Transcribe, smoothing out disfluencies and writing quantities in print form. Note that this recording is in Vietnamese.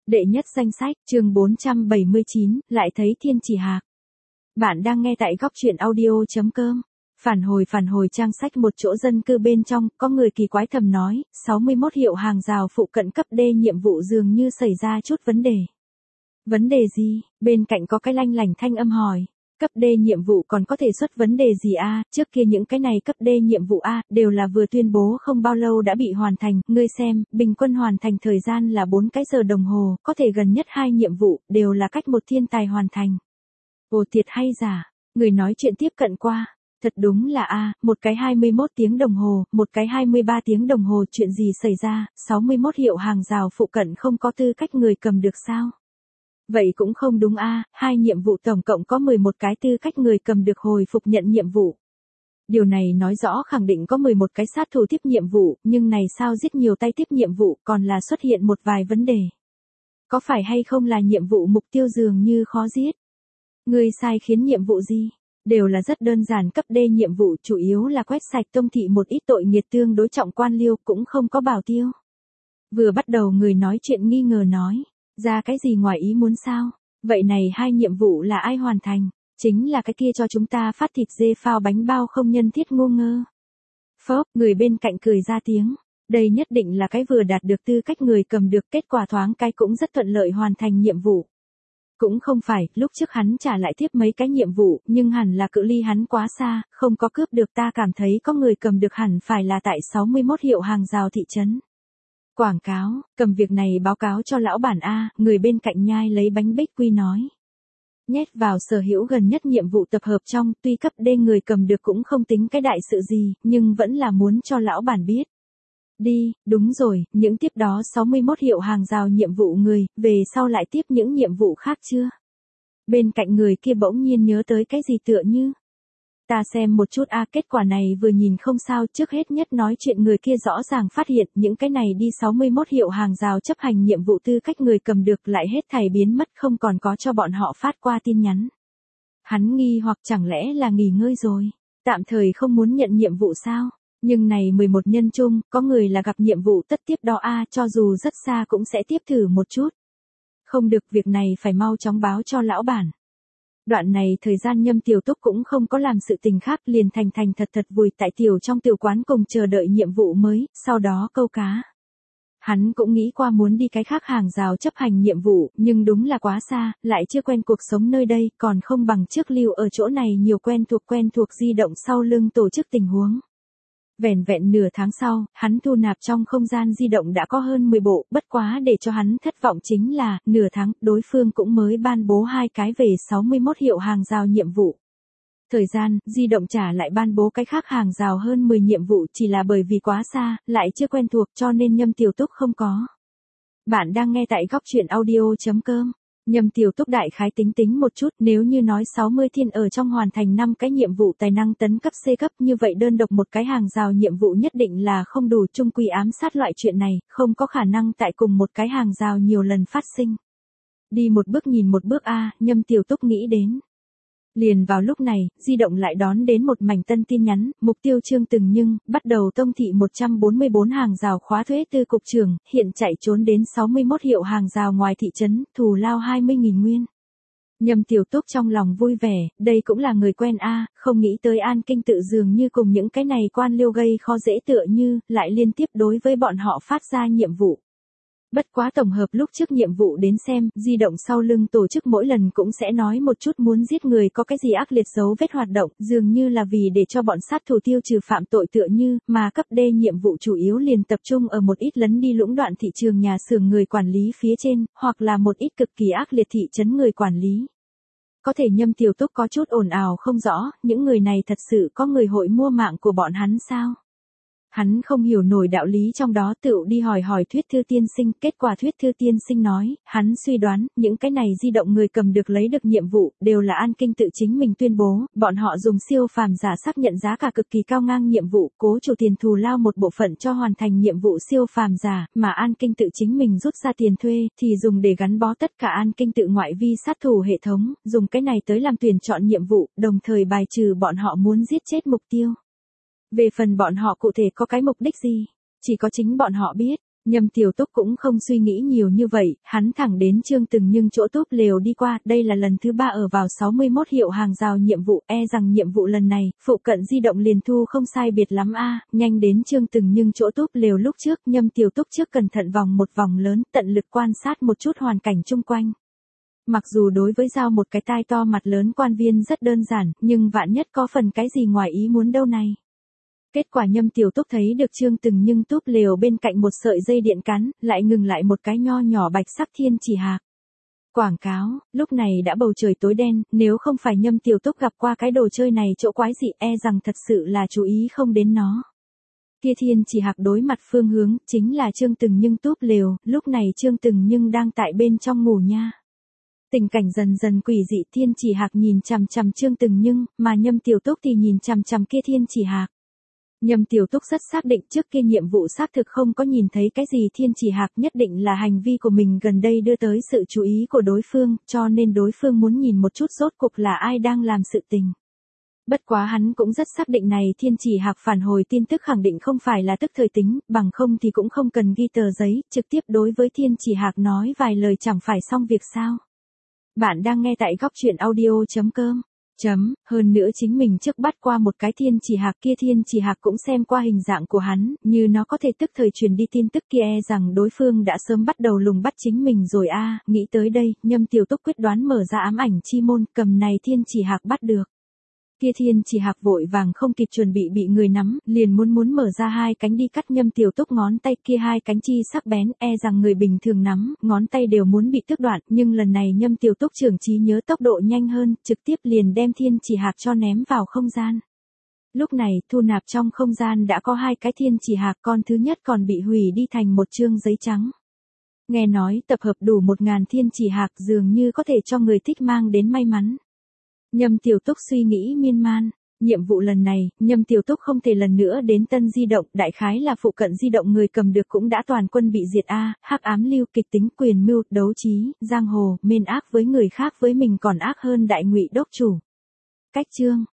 Đệ nhất danh sách, chương 479, lại thấy thiên chỉ hạc. Bạn đang nghe tại góc truyện audio.com. Phản hồi trang sách một chỗ dân cư bên trong, có người kỳ quái thầm nói, 61 hiệu hàng rào phụ cận cấp D nhiệm vụ dường như xảy ra chút vấn đề. Vấn đề gì? Bên cạnh có cái lanh lảnh thanh âm hỏi. Cấp D nhiệm vụ còn có thể xuất vấn đề gì a? Trước kia những cái này cấp D nhiệm vụ a, đều là vừa tuyên bố không bao lâu đã bị hoàn thành, ngươi xem, bình quân hoàn thành thời gian là 4 cái giờ đồng hồ, có thể gần nhất 2 nhiệm vụ, đều là cách một thiên tài hoàn thành. Ồ thiệt hay giả? Người nói chuyện tiếp cận qua. Thật đúng là a, một cái 21 tiếng đồng hồ, một cái 23 tiếng đồng hồ, chuyện gì xảy ra, 61 hiệu hàng rào phụ cận không có tư cách người cầm được sao? Vậy cũng không đúng a, hai nhiệm vụ tổng cộng có 11 cái tư cách người cầm được hồi phục nhận nhiệm vụ. Điều này nói rõ khẳng định có 11 cái sát thủ tiếp nhiệm vụ, nhưng này sao giết nhiều tay tiếp nhiệm vụ còn là xuất hiện một vài vấn đề. Có phải hay không là nhiệm vụ mục tiêu dường như khó giết? Người sai khiến nhiệm vụ gì? Đều là rất đơn giản, cấp D nhiệm vụ chủ yếu là quét sạch tông thị một ít tội nghiệt tương đối trọng quan liêu, cũng không có bảo tiêu. Vừa bắt đầu người nói chuyện nghi ngờ nói. Ra cái gì ngoài ý muốn sao? Vậy này hai nhiệm vụ là ai hoàn thành? Chính là cái kia cho chúng ta phát thịt dê phao bánh bao không nhân thiết ngu ngơ. Phớp, người bên cạnh cười ra tiếng. Đây nhất định là cái vừa đạt được tư cách người cầm được, kết quả thoáng cái cũng rất thuận lợi hoàn thành nhiệm vụ. Cũng không phải, lúc trước hắn trả lại tiếp mấy cái nhiệm vụ, nhưng hẳn là cự ly hắn quá xa, không có cướp được, ta cảm thấy có người cầm được hẳn phải là tại 61 hiệu hàng rào thị trấn. Quảng cáo, cầm việc này báo cáo cho lão bản A, người bên cạnh nhai lấy bánh bích quy nói. Nhét vào sở hữu gần nhất nhiệm vụ tập hợp trong, tuy cấp D người cầm được cũng không tính cái đại sự gì, nhưng vẫn là muốn cho lão bản biết. Đi, đúng rồi, những tiếp đó 61 hiệu hàng rào nhiệm vụ người, về sau lại tiếp những nhiệm vụ khác chưa? Bên cạnh người kia bỗng nhiên nhớ tới cái gì tựa như. Ta xem một chút a, kết quả này vừa nhìn không sao, trước hết nhất nói chuyện người kia rõ ràng phát hiện những cái này đi 61 hiệu hàng rào chấp hành nhiệm vụ tư cách người cầm được lại hết thảy biến mất, không còn có cho bọn họ phát qua tin nhắn. Hắn nghi hoặc chẳng lẽ là nghỉ ngơi rồi, tạm thời không muốn nhận nhiệm vụ sao? Nhưng này 11 nhân chung, có người là gặp nhiệm vụ tất tiếp đó a, cho dù rất xa cũng sẽ tiếp thử một chút. Không được, việc này phải mau chóng báo cho lão bản. Đoạn này thời gian Nhâm Tiểu Túc cũng không có làm sự tình khác, liền thành thật vùi tại tiểu trong tiểu quán cùng chờ đợi nhiệm vụ mới, sau đó câu cá. Hắn cũng nghĩ qua muốn đi cái khác hàng rào chấp hành nhiệm vụ, nhưng đúng là quá xa, lại chưa quen cuộc sống nơi đây, còn không bằng trước lưu ở chỗ này nhiều quen thuộc di động sau lưng tổ chức tình huống. Vẻn vẹn nửa tháng sau, hắn thu nạp trong không gian di động đã có hơn 10 bộ, bất quá để cho hắn thất vọng chính là, nửa tháng, đối phương cũng mới ban bố 2 cái về 61 hiệu hàng rào nhiệm vụ. Thời gian, di động trả lại ban bố cái khác hàng rào hơn 10 nhiệm vụ, chỉ là bởi vì quá xa, lại chưa quen thuộc cho nên Nhâm Tiểu Túc không có. Bạn đang nghe tại góc truyện audio.com. Nhâm Tiểu Túc đại khái tính một chút, nếu như nói 60 thiên ở trong hoàn thành 5 cái nhiệm vụ tài năng tấn cấp C cấp, như vậy đơn độc một cái hàng rào nhiệm vụ nhất định là không đủ, chung quy ám sát loại chuyện này, không có khả năng tại cùng một cái hàng rào nhiều lần phát sinh. Đi một bước nhìn một bước a, Nhâm Tiểu Túc nghĩ đến. Liền vào lúc này, di động lại đón đến một mảnh tân tin nhắn, mục tiêu Trương Từng Nhưng, bắt đầu tông thị 144 hàng rào khóa thuế tư cục trưởng, hiện chạy trốn đến 61 hiệu hàng rào ngoài thị trấn, thù lao 20.000 nguyên. Nhâm Tiểu Túc trong lòng vui vẻ, đây cũng là người quen a, không nghĩ tới An Kinh tự dường như cùng những cái này quan liêu gây khó dễ tựa như, lại liên tiếp đối với bọn họ phát ra nhiệm vụ. Bất quá tổng hợp lúc trước nhiệm vụ đến xem, di động sau lưng tổ chức mỗi lần cũng sẽ nói một chút muốn giết người có cái gì ác liệt dấu vết hoạt động, dường như là vì để cho bọn sát thủ tiêu trừ phạm tội tựa như, mà cấp D nhiệm vụ chủ yếu liền tập trung ở một ít lấn đi lũng đoạn thị trường nhà xưởng người quản lý phía trên, hoặc là một ít cực kỳ ác liệt thị trấn người quản lý. Có thể Nhâm Tiểu Túc có chút ồn ào không rõ, những người này thật sự có người hội mua mạng của bọn hắn sao? Hắn không hiểu nổi đạo lý trong đó, tựu đi hỏi Thuyết Thư tiên sinh, kết quả Thuyết Thư tiên sinh nói, hắn suy đoán, những cái này di động người cầm được lấy được nhiệm vụ, đều là An Kinh tự chính mình tuyên bố, bọn họ dùng siêu phàm giả xác nhận giá cả cực kỳ cao ngang nhiệm vụ, cố chủ tiền thù lao một bộ phận cho hoàn thành nhiệm vụ siêu phàm giả, mà An Kinh tự chính mình rút ra tiền thuê, thì dùng để gắn bó tất cả An Kinh tự ngoại vi sát thủ hệ thống, dùng cái này tới làm tuyển chọn nhiệm vụ, đồng thời bài trừ bọn họ muốn giết chết mục tiêu. Về phần bọn họ cụ thể có cái mục đích gì, chỉ có chính bọn họ biết, Nhâm Tiểu Túc cũng không suy nghĩ nhiều như vậy, hắn thẳng đến Trương Từng Nhưng chỗ túp lều đi qua, đây là lần thứ 3 ở vào 61 hiệu hàng rào nhiệm vụ, rằng nhiệm vụ lần này, phụ cận di động liền thu không sai biệt lắm nhanh đến Trương Từng Nhưng chỗ túp lều lúc trước, Nhâm Tiểu Túc trước cẩn thận vòng một vòng lớn, tận lực quan sát một chút hoàn cảnh chung quanh. Mặc dù đối với giao một cái tai to mặt lớn quan viên rất đơn giản, nhưng vạn nhất có phần cái gì ngoài ý muốn đâu này. Kết quả Nhâm Tiểu Túc thấy được Trương Từng Nhưng túp lều bên cạnh một sợi dây điện cắn, lại ngừng lại một cái nho nhỏ bạch sắc thiên chỉ hạc. Quảng cáo, lúc này đã bầu trời tối đen, nếu không phải Nhâm Tiểu Túc gặp qua cái đồ chơi này chỗ quái dị rằng thật sự là chú ý không đến nó. Kia thiên chỉ hạc đối mặt phương hướng, chính là Trương Từng Nhưng túp lều, lúc này Trương Từng Nhưng đang tại bên trong ngủ nha. Tình cảnh dần dần quỷ dị, thiên chỉ hạc nhìn chằm chằm Trương Từng Nhưng, mà Nhâm Tiểu Túc thì nhìn chằm chằm kia thiên chỉ hạc. Nhâm Tiểu Túc rất xác định trước kia nhiệm vụ xác thực không có nhìn thấy cái gì thiên chỉ hạc, nhất định là hành vi của mình gần đây đưa tới sự chú ý của đối phương, cho nên đối phương muốn nhìn một chút rốt cục là ai đang làm sự tình. Bất quá hắn cũng rất xác định này thiên chỉ hạc phản hồi tin tức khẳng định không phải là tức thời tính, bằng không thì cũng không cần ghi tờ giấy, trực tiếp đối với thiên chỉ hạc nói vài lời chẳng phải xong việc sao. Bạn đang nghe tại góc truyện audio.com. Hơn nữa chính mình trước bắt qua một cái thiên chỉ hạc, kia thiên chỉ hạc cũng xem qua hình dạng của hắn, như nó có thể tức thời truyền đi tin tức kia rằng đối phương đã sớm bắt đầu lùng bắt chính mình rồi nghĩ tới đây, Nhâm Tiểu Túc quyết đoán mở ra ám ảnh chi môn, cầm này thiên chỉ hạc bắt được. Kia thiên chỉ hạc vội vàng không kịp chuẩn bị người nắm, liền muốn mở ra hai cánh đi cắt Nhâm Tiểu Túc ngón tay, kia hai cánh chi sắc bén, rằng người bình thường nắm, ngón tay đều muốn bị tước đoạn, nhưng lần này Nhâm Tiểu Túc trưởng trí nhớ tốc độ nhanh hơn, trực tiếp liền đem thiên chỉ hạc cho ném vào không gian. Lúc này, thu nạp trong không gian đã có hai cái thiên chỉ hạc, con thứ nhất còn bị hủy đi thành một chương giấy trắng. Nghe nói tập hợp đủ 1000 thiên chỉ hạc dường như có thể cho người thích mang đến may mắn. Nhâm Tiểu Túc suy nghĩ miên man, nhiệm vụ lần này, Nhâm Tiểu Túc không thể lần nữa đến Tân Di Động, đại khái là phụ cận di động người cầm được cũng đã toàn quân bị diệt hắc ám lưu, kịch tính, quyền mưu, đấu trí, giang hồ, mên ác với người khác với mình còn ác hơn đại ngụy đốc chủ. Cách chương